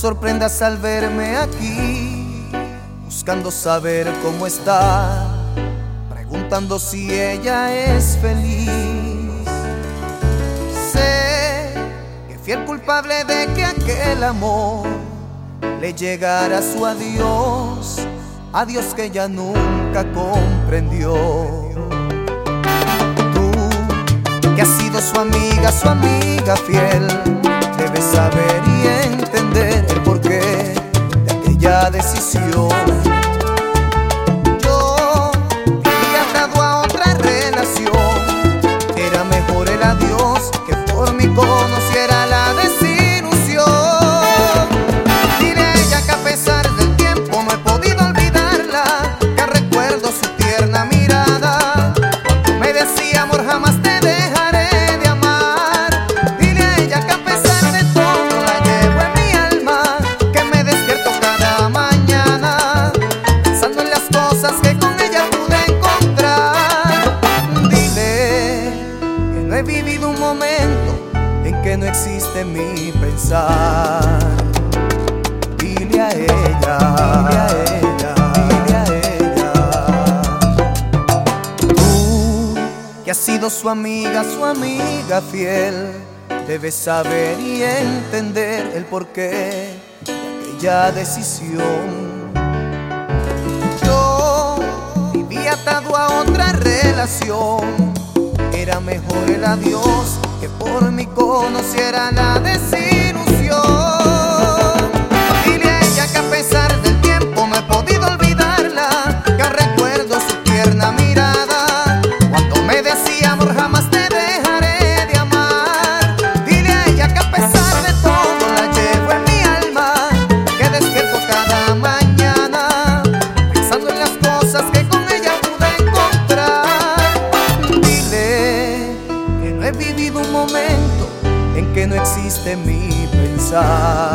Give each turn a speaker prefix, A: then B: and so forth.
A: sorprendas al verme aquí, buscando saber cómo está, preguntando si ella es feliz. Sé que fui el culpable de que aquel amor le llegara a su adiós, adiós que ella nunca comprendió. Tú, que has sido su amiga fiel, debes saber y entender el porqué de aquella decisión. Yo vivía atado a otra relación, era mejor el adiós que por mí conociera la desilusión. Dile a ella que a pesar del tiempo no he podido olvidarla, que recuerdo su tierna mirada cuando me decía amor jamás te dejaré de amar. Dile a ella que a pesar de todo la llevo en mi alma, que me despierto cada mañana pensando en las cosas que con ella pude encontrar. Dile que no he vivido un momento en que no existe mi pensar. Dile a ella, dile a ella, dile a ella. Tú, que has sido su amiga fiel, debes saber y entender el porqué de aquella decisión. Yo vivía atado a otra relación, era mejor el adiós que por mí conociera la desilusión. Dile a ella que a pesar del tiempo no he podido olvidarla, que recuerdo su tierna mirada cuando me decía amor jamás te dejaré de amar. Dile a ella que a pesar de todo la llevo en mi alma, que despierto cada mañana pensando en las cosas que con ella pude encontrar. Dile que no he vivido un momento en que no existe mi pensar.